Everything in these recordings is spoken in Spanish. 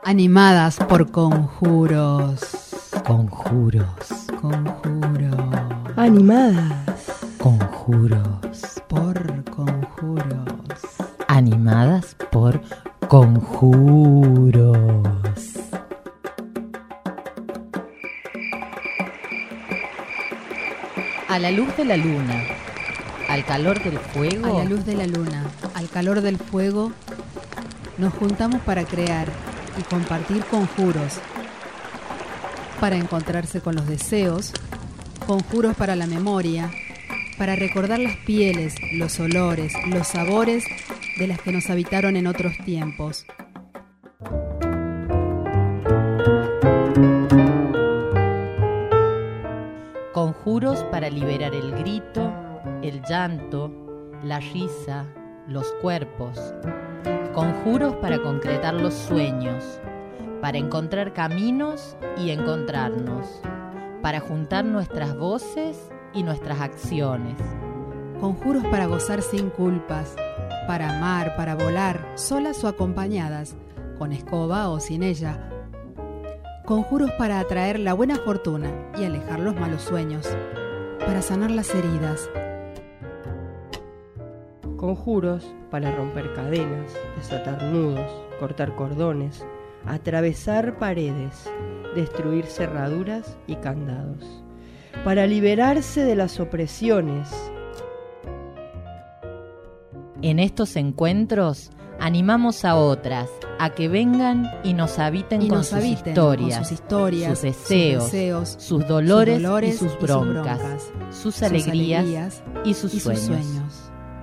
Animadas por conjuros. Conjuros. Conjuros. Animadas. Conjuros. Por conjuros. Animadas por conjuros. A la luz de la luna, al calor del fuego. A la luz de la luna, al calor del fuego, nos juntamos para crear y compartir conjuros, para encontrarse con los deseos, conjuros para la memoria, para recordar las pieles, los olores, los sabores de las que nos habitaron en otros tiempos. Conjuros para liberar el grito, el llanto, la risa, los cuerpos. Conjuros para concretar los sueños, para encontrar caminos y encontrarnos, para juntar nuestras voces y nuestras acciones. Conjuros para gozar sin culpas, para amar, para volar, solas o acompañadas, con escoba o sin ella. Conjuros para atraer la buena fortuna y alejar los malos sueños, para sanar las heridas. Conjuros para romper cadenas, desatar nudos, cortar cordones, atravesar paredes, destruir cerraduras y candados, para liberarse de las opresiones. En estos encuentros animamos a otras a que vengan y nos habiten con sus historias, sus deseos, sus dolores y sus broncas, sus alegrías y sus sueños.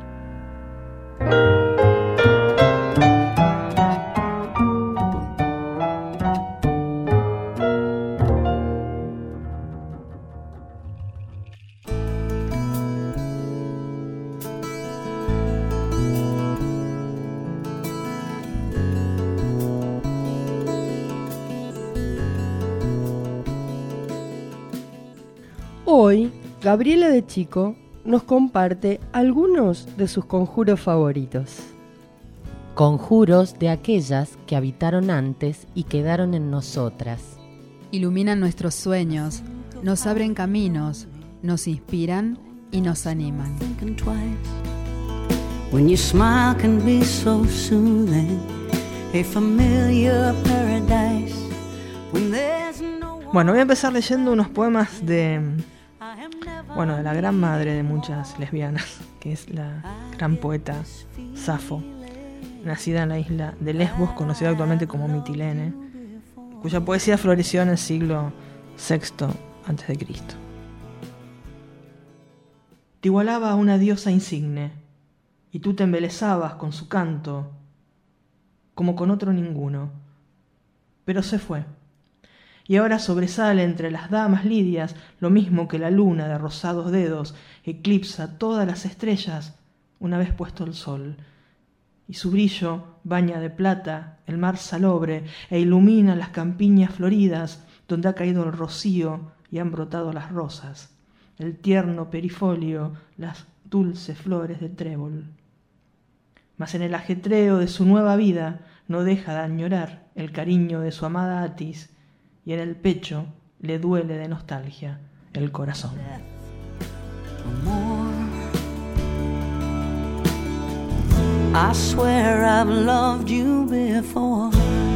Hoy, Gabriela de Chico nos comparte algunos de sus conjuros favoritos. Conjuros de aquellas que habitaron antes y quedaron en nosotras. Iluminan nuestros sueños, nos abren caminos, nos inspiran y nos animan. When your smile can be so soothing, a familiar paradise. When there's no one. Bueno, voy a empezar leyendo unos poemas de la gran madre de muchas lesbianas, que es la gran poeta Safo, nacida en la isla de Lesbos, conocida actualmente como Mitilene, cuya poesía floreció en el siglo VI a.C. Te igualaba a una diosa insigne, y tú te embelezabas con su canto, como con otro ninguno. Pero se fue, y ahora sobresale entre las damas lidias lo mismo que la luna de rosados dedos eclipsa todas las estrellas una vez puesto el sol, y su brillo baña de plata el mar salobre e ilumina las campiñas floridas donde ha caído el rocío y han brotado las rosas, el tierno perifolio, las dulces flores de trébol. Mas en el ajetreo de su nueva vida no deja de añorar el cariño de su amada Atis, y en el pecho le duele de nostalgia el corazón. I swear I've loved you before.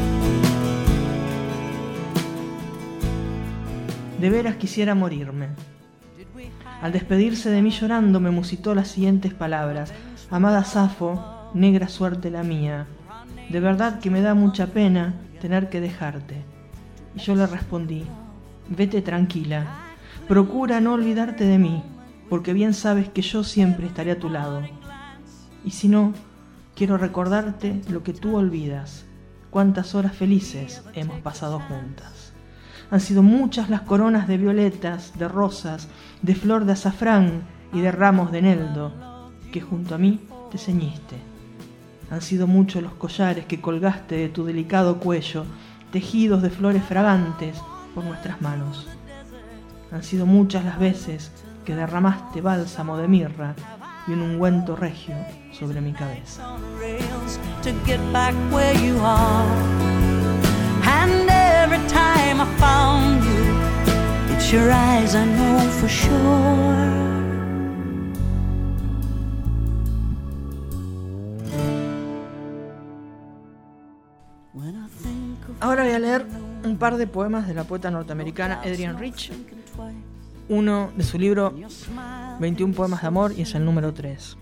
De veras quisiera morirme. Al despedirse de mí llorando me musitó las siguientes palabras: amada Safo, negra suerte la mía, de verdad que me da mucha pena tener que dejarte. Y yo le respondí: vete tranquila, procura no olvidarte de mí, porque bien sabes que yo siempre estaré a tu lado. Y si no, quiero recordarte lo que tú olvidas, cuántas horas felices hemos pasado juntas. Han sido muchas las coronas de violetas, de rosas, de flor de azafrán y de ramos de eneldo que junto a mí te ceñiste. Han sido muchos los collares que colgaste de tu delicado cuello, tejidos de flores fragantes por nuestras manos. Han sido muchas las veces que derramaste bálsamo de mirra y un ungüento regio sobre mi cabeza. time I found you, it's your eyes I know for sure. Ahora voy a leer un par de poemas de la poeta norteamericana Adrienne Rich, uno de su libro 21 poemas de amor, y es el número 3.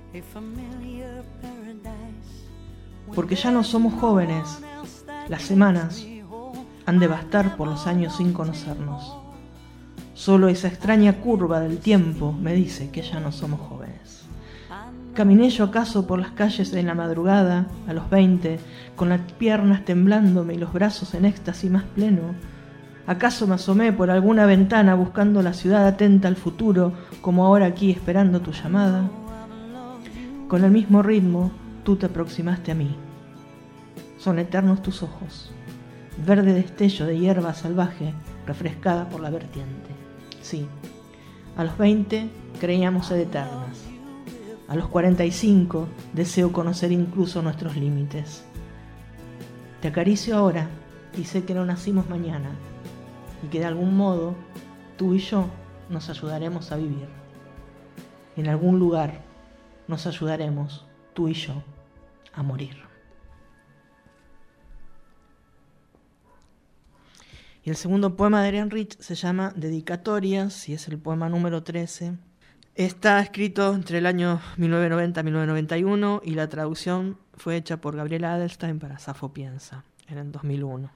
Porque ya no somos jóvenes, las semanas han de bastar por los años sin conocernos. Solo esa extraña curva del tiempo me dice que ya no somos jóvenes. Caminé yo acaso por las calles en la madrugada, a los 20, con las piernas temblándome y los brazos en éxtasis más pleno. ¿Acaso me asomé por alguna ventana buscando la ciudad atenta al futuro, como ahora aquí esperando tu llamada? Con el mismo ritmo, tú te aproximaste a mí. Son eternos tus ojos, verde destello de hierba salvaje refrescada por la vertiente. Sí, a los 20 creíamos ser eternas. A los 45 deseo conocer incluso nuestros límites. Te acaricio ahora y sé que no nacimos mañana y que de algún modo tú y yo nos ayudaremos a vivir. En algún lugar nos ayudaremos, tú y yo, a morir. Y el segundo poema de Adrienne Rich se llama Dedicatorias y es el poema número 13. Está escrito entre el año 1990 y 1991 y la traducción fue hecha por Gabriela Adelstein para Safo Piensa en el 2001.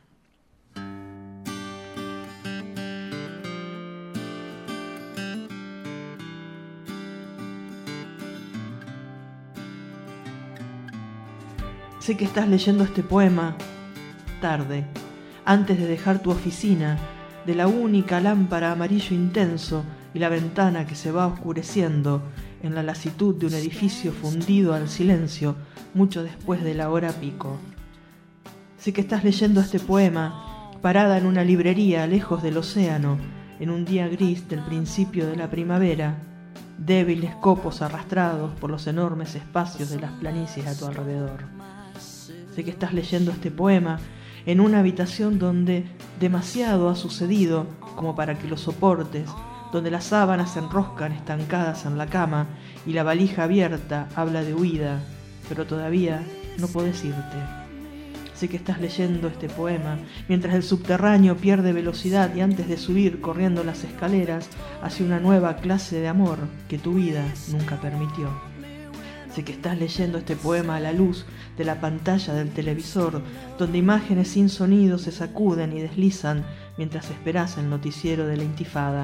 Sé que estás leyendo este poema tarde, antes de dejar tu oficina, de la única lámpara amarillo intenso y la ventana que se va oscureciendo en la lasitud de un edificio fundido al silencio mucho después de la hora pico. Sé que estás leyendo este poema parada en una librería lejos del océano, en un día gris del principio de la primavera, débiles copos arrastrados por los enormes espacios de las planicies a tu alrededor. Sé que estás leyendo este poema en una habitación donde demasiado ha sucedido como para que lo soportes, donde las sábanas se enroscan estancadas en la cama y la valija abierta habla de huida, pero todavía no podés irte. Sé que estás leyendo este poema mientras el subterráneo pierde velocidad y antes de subir corriendo las escaleras hacia una nueva clase de amor que tu vida nunca permitió. Sé que estás leyendo este poema a la luz de la pantalla del televisor, donde imágenes sin sonido se sacuden y deslizan mientras esperás el noticiero de la intifada.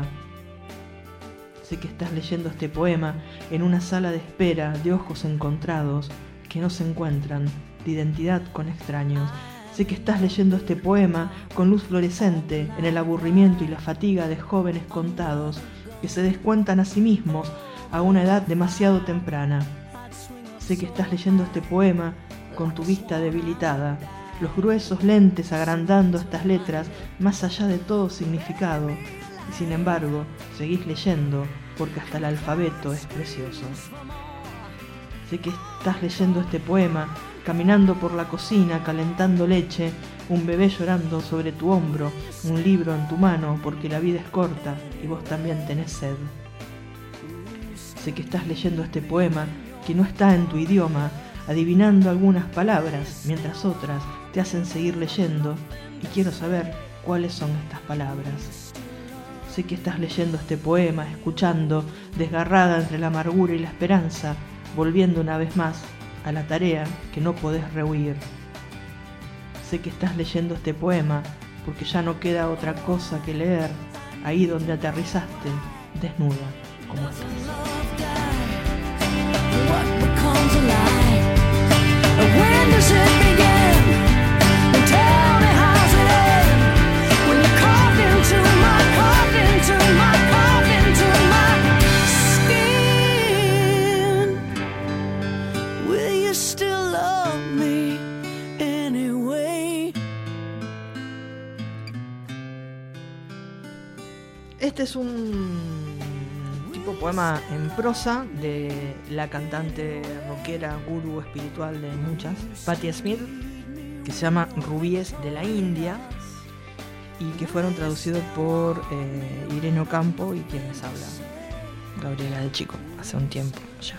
Sé que estás leyendo este poema en una sala de espera de ojos encontrados que no se encuentran, de identidad con extraños. Sé que estás leyendo este poema con luz fluorescente en el aburrimiento y la fatiga de jóvenes contados que se descuentan a sí mismos a una edad demasiado temprana. Sé que estás leyendo este poema con tu vista debilitada, los gruesos lentes agrandando estas letras más allá de todo significado, y sin embargo seguís leyendo porque hasta el alfabeto es precioso. Sé que estás leyendo este poema caminando por la cocina, calentando leche, un bebé llorando sobre tu hombro, un libro en tu mano porque la vida es corta y vos también tenés sed. Sé que estás leyendo este poema que no está en tu idioma, adivinando algunas palabras, mientras otras te hacen seguir leyendo, y quiero saber cuáles son estas palabras. Sé que estás leyendo este poema, escuchando, desgarrada entre la amargura y la esperanza, volviendo una vez más a la tarea que no podés rehuir. Sé que estás leyendo este poema porque ya no queda otra cosa que leer, ahí donde aterrizaste, desnuda como estás. What becomes a lie? When does it begin? Tell me how's it end? When you carved into my skin, will you still love me anyway? Este es un poema en prosa de la cantante rockera, gurú espiritual de muchas, Patti Smith, que se llama Rubíes de la India. y que fueron traducidos por Irene Ocampo y quien les habla, Gabriela del Chico, hace un tiempo ya.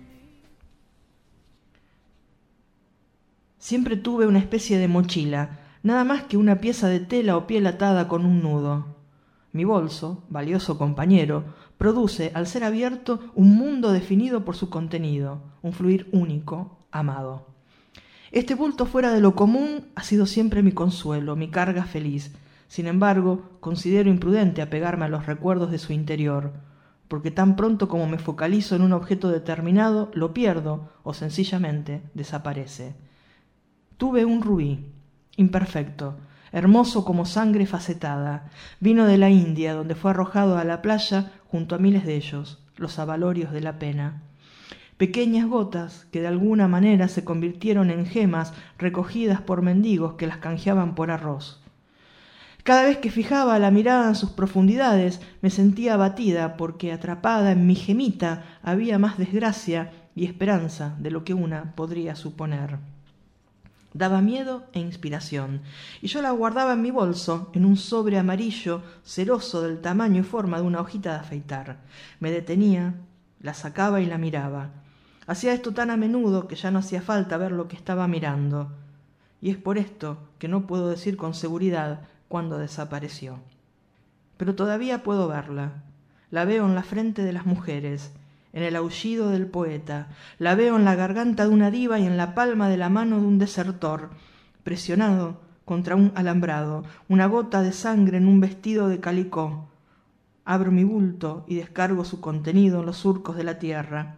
Siempre tuve una especie de mochila, nada más que una pieza de tela o piel atada con un nudo. Mi bolso, valioso compañero, produce, al ser abierto, un mundo definido por su contenido, un fluir único, amado. Este bulto fuera de lo común ha sido siempre mi consuelo, mi carga feliz. Sin embargo, considero imprudente apegarme a los recuerdos de su interior, porque tan pronto como me focalizo en un objeto determinado, lo pierdo o sencillamente desaparece. Tuve un rubí, imperfecto, hermoso como sangre facetada. Vino de la India, donde fue arrojado a la playa junto a miles de ellos, los abalorios de la pena. Pequeñas gotas que de alguna manera se convirtieron en gemas recogidas por mendigos que las canjeaban por arroz. Cada vez que fijaba la mirada en sus profundidades, me sentía abatida porque atrapada en mi gemita había más desgracia y esperanza de lo que una podría suponer. Daba miedo e inspiración, y yo la guardaba en mi bolso, en un sobre amarillo, ceroso del tamaño y forma de una hojita de afeitar. Me detenía, la sacaba y la miraba. Hacía esto tan a menudo que ya no hacía falta ver lo que estaba mirando. Y es por esto que no puedo decir con seguridad cuándo desapareció. Pero todavía puedo verla. La veo en la frente de las mujeres, en el aullido del poeta, la veo en la garganta de una diva y en la palma de la mano de un desertor, presionado contra un alambrado, una gota de sangre en un vestido de calicó. Abro mi bulto y descargo su contenido en los surcos de la tierra.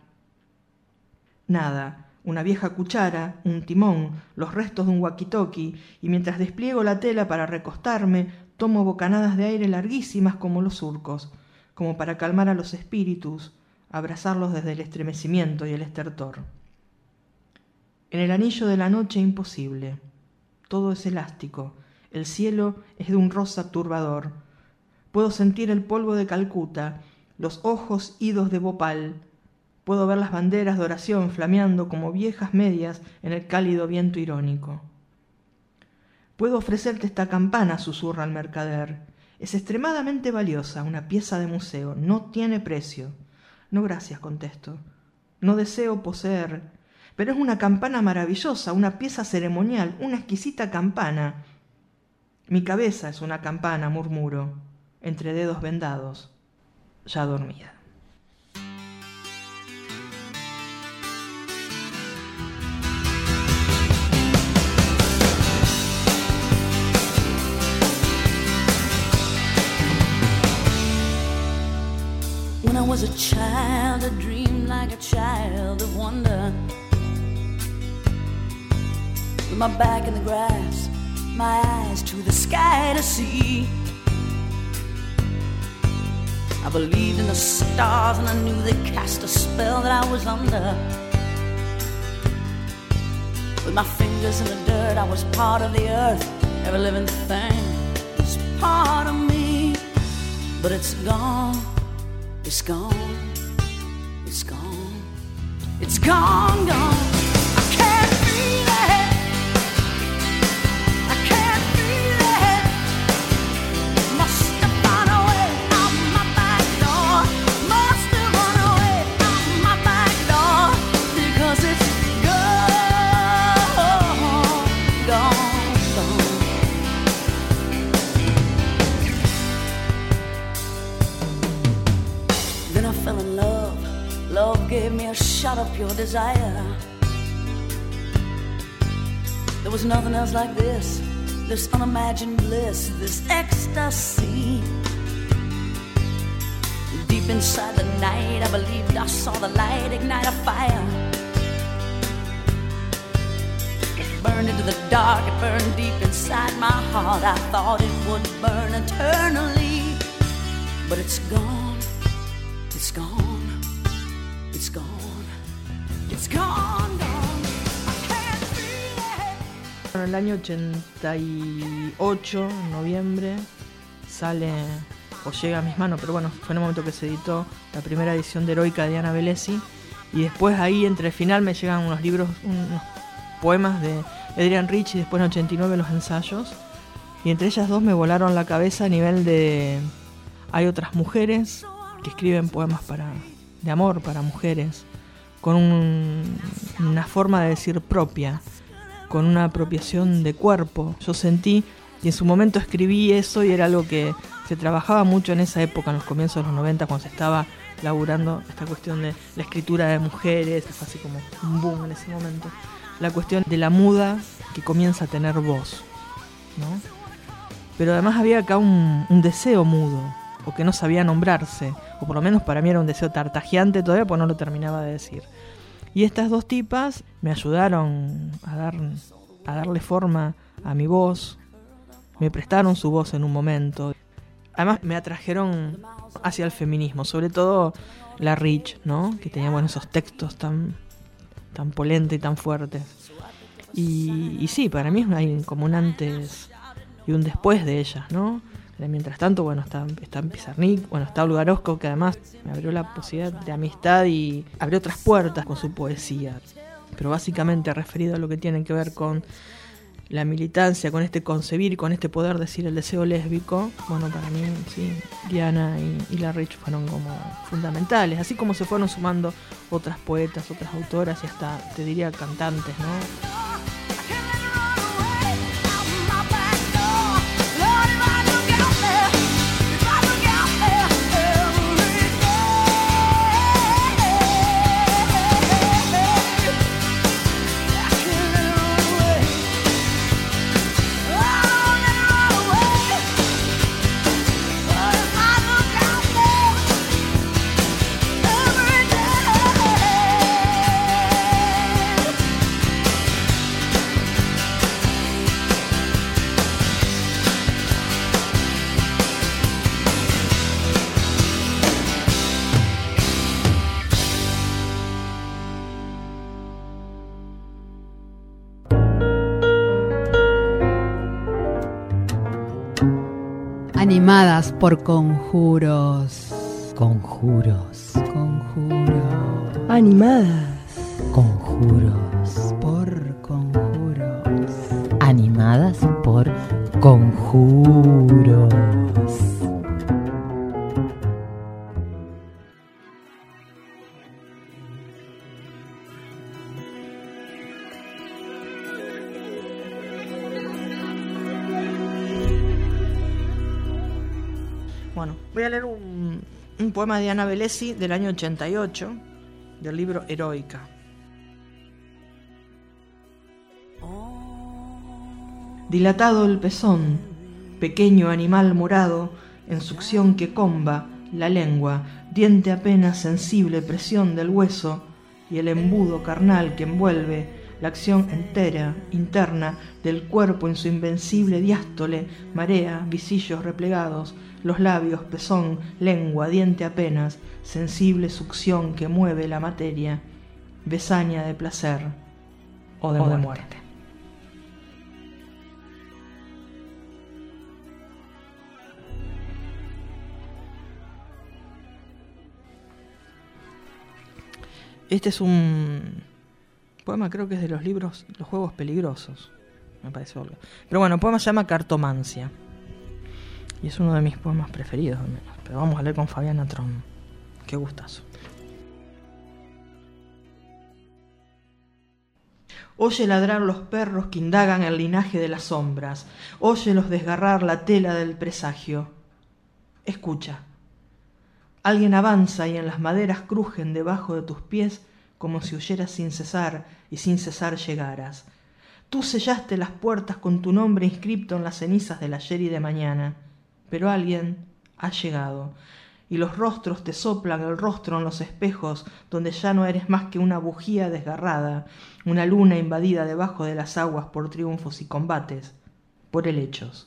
Nada, una vieja cuchara, un timón, los restos de un walkie-talkie, y mientras despliego la tela para recostarme, tomo bocanadas de aire larguísimas como los surcos, como para calmar a los espíritus, abrazarlos desde el estremecimiento y el estertor. En el anillo de la noche imposible. Todo es elástico. El cielo es de un rosa turbador. Puedo sentir el polvo de Calcuta, los ojos idos de Bhopal. Puedo ver las banderas de oración flameando como viejas medias en el cálido viento irónico. Puedo ofrecerte esta campana, susurra el mercader. Es extremadamente valiosa, una pieza de museo. No tiene precio. No, gracias, contesto. No deseo poseer, pero es una campana maravillosa, una pieza ceremonial, una exquisita campana. Mi cabeza es una campana, murmuro, entre dedos vendados, ya dormida. When I was a child, I dreamed like a child of wonder. With my back in the grass, my eyes to the sky to see. I believed in the stars and I knew they cast a spell that I was under. With my fingers in the dirt, I was part of the earth. Every living thing was part of me. But it's gone. It's gone, it's gone, it's gone, gone. I can't feel it, I can't feel it. Must have run away out my back door. Must have run away out my back door. Because it's gone, gone, gone. Then I fell in love. Love gave me a shot of pure desire. There was nothing else like this unimagined bliss, this ecstasy. Deep inside the night, I believed I saw the light ignite a fire. It burned into the dark, it burned deep inside my heart. I thought it would burn eternally, but it's gone. It's gone, it's gone, it's gone, gone. I can't feel it. En el año 88, en noviembre, sale o llega a mis manos, pero bueno, fue en el momento que se editó la primera edición de Heroica de Diana Velesi, y después ahí entre el final me llegan unos libros, unos poemas de Adrienne Rich, y después en 89 los ensayos, Y entre ellas dos me volaron la cabeza a nivel de... Hay otras mujeres que escriben poemas de amor para mujeres, con una forma de decir propia, con una apropiación de cuerpo. Yo sentí, y en su momento escribí eso, y era algo que se trabajaba mucho en esa época, en los comienzos de los 90, cuando se estaba laburando esta cuestión de la escritura de mujeres, fue así como un boom en ese momento. La cuestión de la muda que comienza a tener voz, ¿no? Pero además había acá un deseo mudo, o que no sabía nombrarse, o por lo menos para mí era un deseo tartajeante todavía, pues no lo terminaba de decir. Y estas dos tipas me ayudaron a darle forma a mi voz, me prestaron su voz en un momento. Además me atrajeron hacia el feminismo, sobre todo la Rich, ¿no? Que tenía esos textos tan polentes y tan fuertes. Y sí, para mí hay como un antes y un después de ellas, ¿no? Mientras tanto, está Pizarnik, está Olga Orozco, que además me abrió la posibilidad de amistad y abrió otras puertas con su poesía. Pero básicamente referido a lo que tiene que ver con la militancia, con este concebir, con este poder decir el deseo lésbico, para mí, sí, Diana y la Rich fueron como fundamentales, así como se fueron sumando otras poetas, otras autoras y hasta, te diría, cantantes, ¿no? Animadas por conjuros. Conjuros. Conjuros. Animadas. Conjuros. Por conjuros. Animadas por conjuros. Bueno, voy a leer un poema de Diana Velesi del año 88, del libro Heroica. Dilatado el pezón, pequeño animal morado, en succión que comba, la lengua, diente apenas sensible presión del hueso, y el embudo carnal que envuelve la acción entera, interna, del cuerpo en su invencible diástole, marea, visillos replegados, los labios, pezón, lengua, diente apenas, sensible succión que mueve la materia, besaña de placer o de muerte. Este es un poema, creo que es de los libros Los Juegos Peligrosos, me parece algo. Pero bueno, el poema se llama Cartomancia. Y es uno de mis poemas preferidos, al menos. Pero vamos a leer con Fabiana Tron. Qué gustazo. Oye ladrar los perros que indagan el linaje de las sombras. Óyelos desgarrar la tela del presagio. Escucha. Alguien avanza y en las maderas crujen debajo de tus pies como si huyeras sin cesar y sin cesar llegaras. Tú sellaste las puertas con tu nombre inscripto en las cenizas del ayer y de mañana. Pero alguien ha llegado, y los rostros te soplan el rostro en los espejos, donde ya no eres más que una bujía desgarrada, una luna invadida debajo de las aguas por triunfos y combates, por helechos.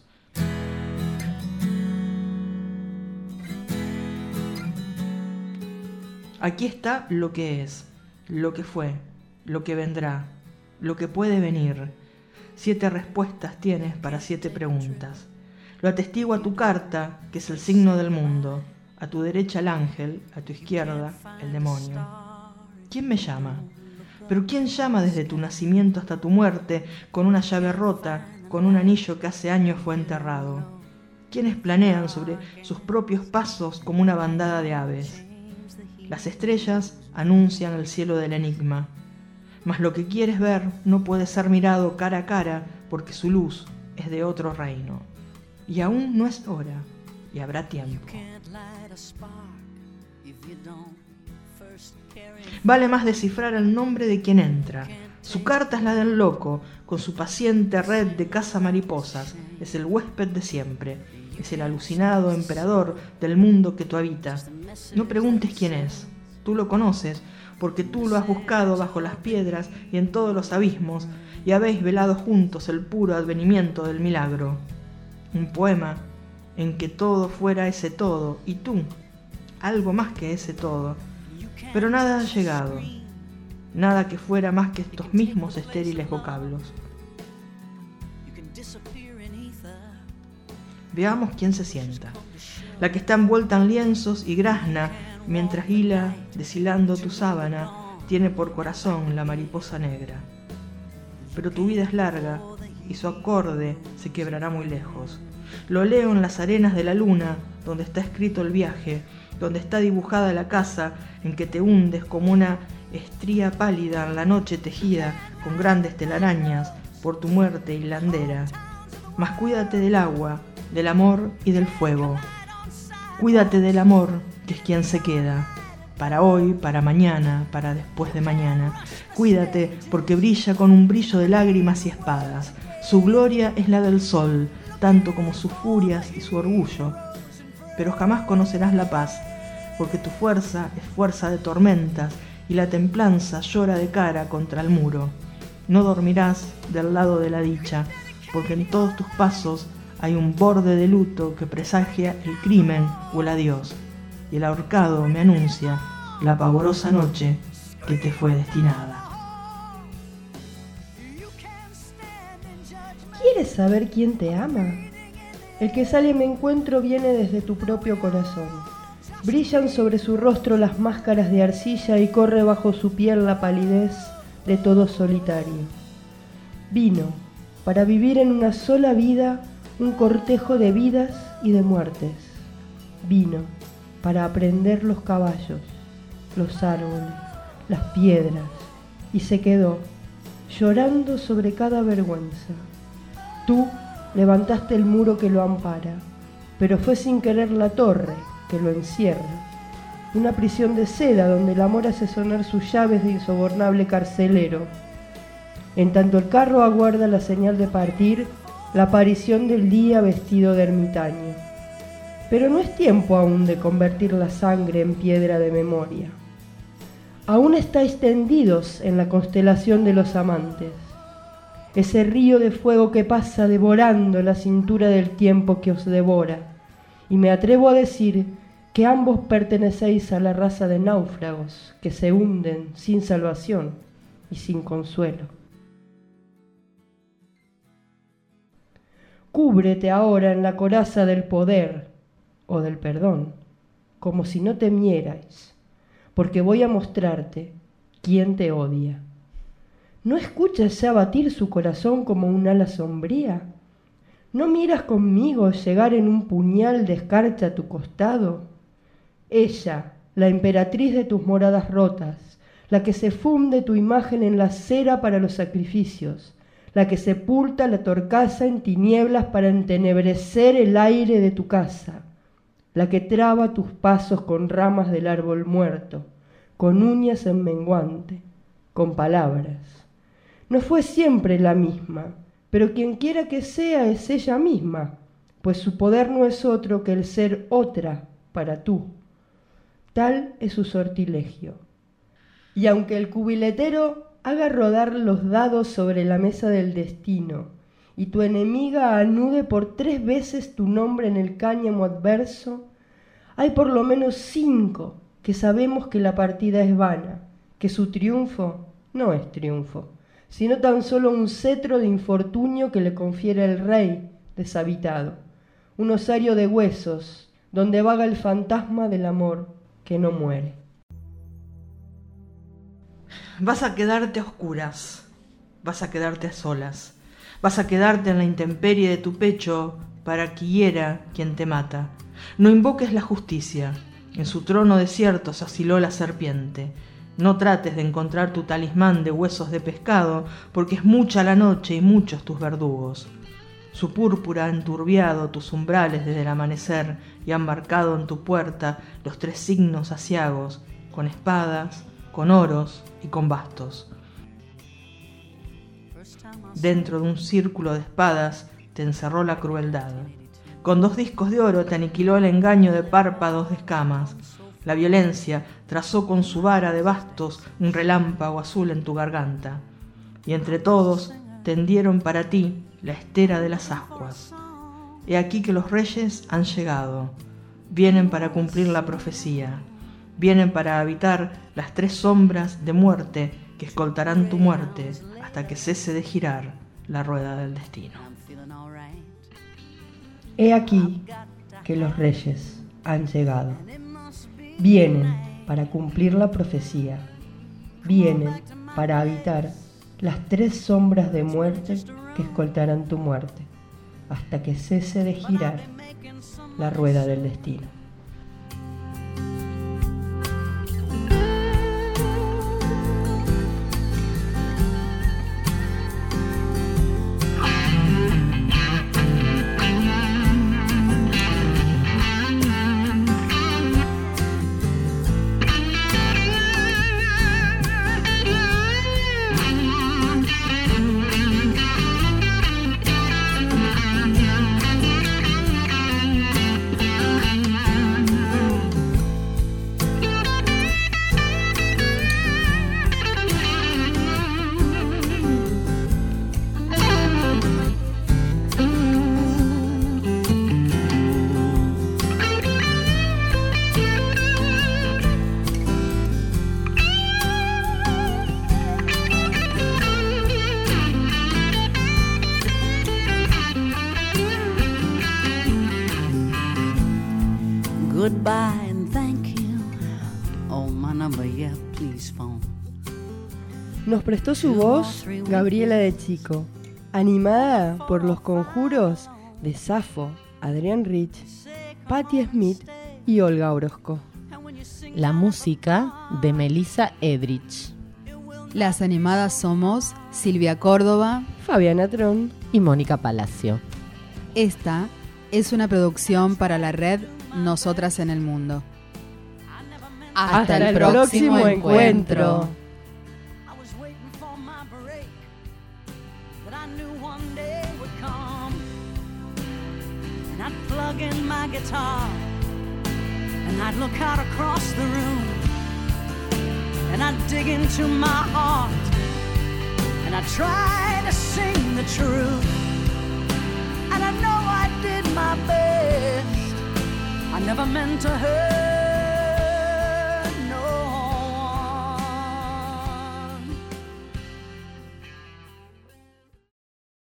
Aquí está lo que es, lo que fue, lo que vendrá, lo que puede venir. 7 respuestas tienes para 7 preguntas. Lo atestigua tu carta, que es el signo del mundo. A tu derecha el ángel, a tu izquierda el demonio. ¿Quién me llama? Pero ¿quién llama desde tu nacimiento hasta tu muerte con una llave rota con un anillo que hace años fue enterrado? ¿Quiénes planean sobre sus propios pasos como una bandada de aves? Las estrellas anuncian el cielo del enigma, mas lo que quieres ver no puede ser mirado cara a cara porque su luz es de otro reino. Y aún no es hora, y habrá tiempo. Vale más descifrar el nombre de quien entra. Su carta es la del loco, con su paciente red de caza mariposas. Es el huésped de siempre. Es el alucinado emperador del mundo que tú habitas. No preguntes quién es. Tú lo conoces, porque tú lo has buscado bajo las piedras y en todos los abismos, y habéis velado juntos el puro advenimiento del milagro. Un poema en que todo fuera ese todo, y tú, algo más que ese todo. Pero nada ha llegado, nada que fuera más que estos mismos estériles vocablos. Veamos quién se sienta. La que está envuelta en lienzos y grazna, mientras hila, deshilando tu sábana, tiene por corazón la mariposa negra. Pero tu vida es larga, y su acorde se quebrará muy lejos. Lo leo en las arenas de la luna, donde está escrito el viaje, donde está dibujada la casa en que te hundes como una estría pálida en la noche tejida con grandes telarañas por tu muerte hilandera. Mas cuídate del agua, del amor y del fuego. Cuídate del amor, que es quien se queda, para hoy, para mañana, para después de mañana. Cuídate, porque brilla con un brillo de lágrimas y espadas. Su gloria es la del sol, tanto como sus furias y su orgullo. Pero jamás conocerás la paz, porque tu fuerza es fuerza de tormentas y la templanza llora de cara contra el muro. No dormirás del lado de la dicha, porque en todos tus pasos hay un borde de luto que presagia el crimen o el adiós, y el ahorcado me anuncia la pavorosa noche que te fue destinada. ¿Quieres saber quién te ama? El que sale a mi encuentro viene desde tu propio corazón. Brillan sobre su rostro las máscaras de arcilla y corre bajo su piel la palidez de todo solitario. Vino para vivir en una sola vida un cortejo de vidas y de muertes. Vino para aprender los caballos, los árboles, las piedras, y se quedó llorando sobre cada vergüenza. Tú levantaste el muro que lo ampara, pero fue sin querer la torre que lo encierra. Una prisión de seda donde el amor hace sonar sus llaves de insobornable carcelero. En tanto el carro aguarda la señal de partir, la aparición del día vestido de ermitaño. Pero no es tiempo aún de convertir la sangre en piedra de memoria. Aún estáis tendidos en la constelación de los amantes. Ese río de fuego que pasa devorando la cintura del tiempo que os devora. Y me atrevo a decir que ambos pertenecéis a la raza de náufragos que se hunden sin salvación y sin consuelo. Cúbrete ahora en la coraza del poder o del perdón, como si no temierais, porque voy a mostrarte quién te odia. ¿No escuchas ya batir su corazón como un ala sombría? ¿No miras conmigo llegar en un puñal de escarcha a tu costado? Ella, la emperatriz de tus moradas rotas, la que se funde tu imagen en la cera para los sacrificios, la que sepulta la torcaza en tinieblas para entenebrecer el aire de tu casa, la que traba tus pasos con ramas del árbol muerto, con uñas en menguante, con palabras. No fue siempre la misma, pero quien quiera que sea es ella misma, pues su poder no es otro que el ser otra para tú. Tal es su sortilegio. Y aunque el cubiletero haga rodar los dados sobre la mesa del destino, y tu enemiga anude por 3 veces tu nombre en el cáñamo adverso, hay por lo menos 5 que sabemos que la partida es vana, que su triunfo no es triunfo, sino tan solo un cetro de infortunio que le confiere el rey deshabitado, un osario de huesos donde vaga el fantasma del amor que no muere. Vas a quedarte a oscuras, vas a quedarte a solas, Vas a quedarte en la intemperie de tu pecho para que hiera quien te mata. No invoques la justicia. En su trono desierto se asiló la serpiente. No trates de encontrar tu talismán de huesos de pescado, porque es mucha la noche y muchos tus verdugos. Su púrpura ha enturbiado tus umbrales desde el amanecer y han marcado en tu puerta los 3 signos aciagos, con espadas, con oros y con bastos. Dentro de un círculo de espadas te encerró la crueldad. Con 2 discos de oro te aniquiló el engaño de párpados de escamas. La violencia trazó con su vara de bastos un relámpago azul en tu garganta. Y entre todos tendieron para ti la estera de las ascuas. He aquí que los reyes han llegado. Vienen para cumplir la profecía. Vienen para habitar las 3 sombras de muerte que escoltarán tu muerte hasta que cese de girar la rueda del destino. He aquí que los reyes han llegado. Vienen para cumplir la profecía. Vienen para habitar las 3 sombras de muerte que escoltarán tu muerte hasta que cese de girar la rueda del destino. Goodbye and thank you. Oh, my number, yeah, please phone. Nos prestó su voz Gabriela de Chico, animada por los conjuros de Safo, Adrián Rich, Patti Smith y Olga Orozco. La música de Melissa Edrich. Las animadas somos Silvia Córdoba, Fabiana Tron Y Mónica Palacio. Esta es una producción para la red Nosotras en el Mundo. Hasta el próximo encuentro. I was waiting for my break that I knew one day would come. And I'd plug in my guitar and I'd look out across the room and I'd dig into my heart and I'd try to sing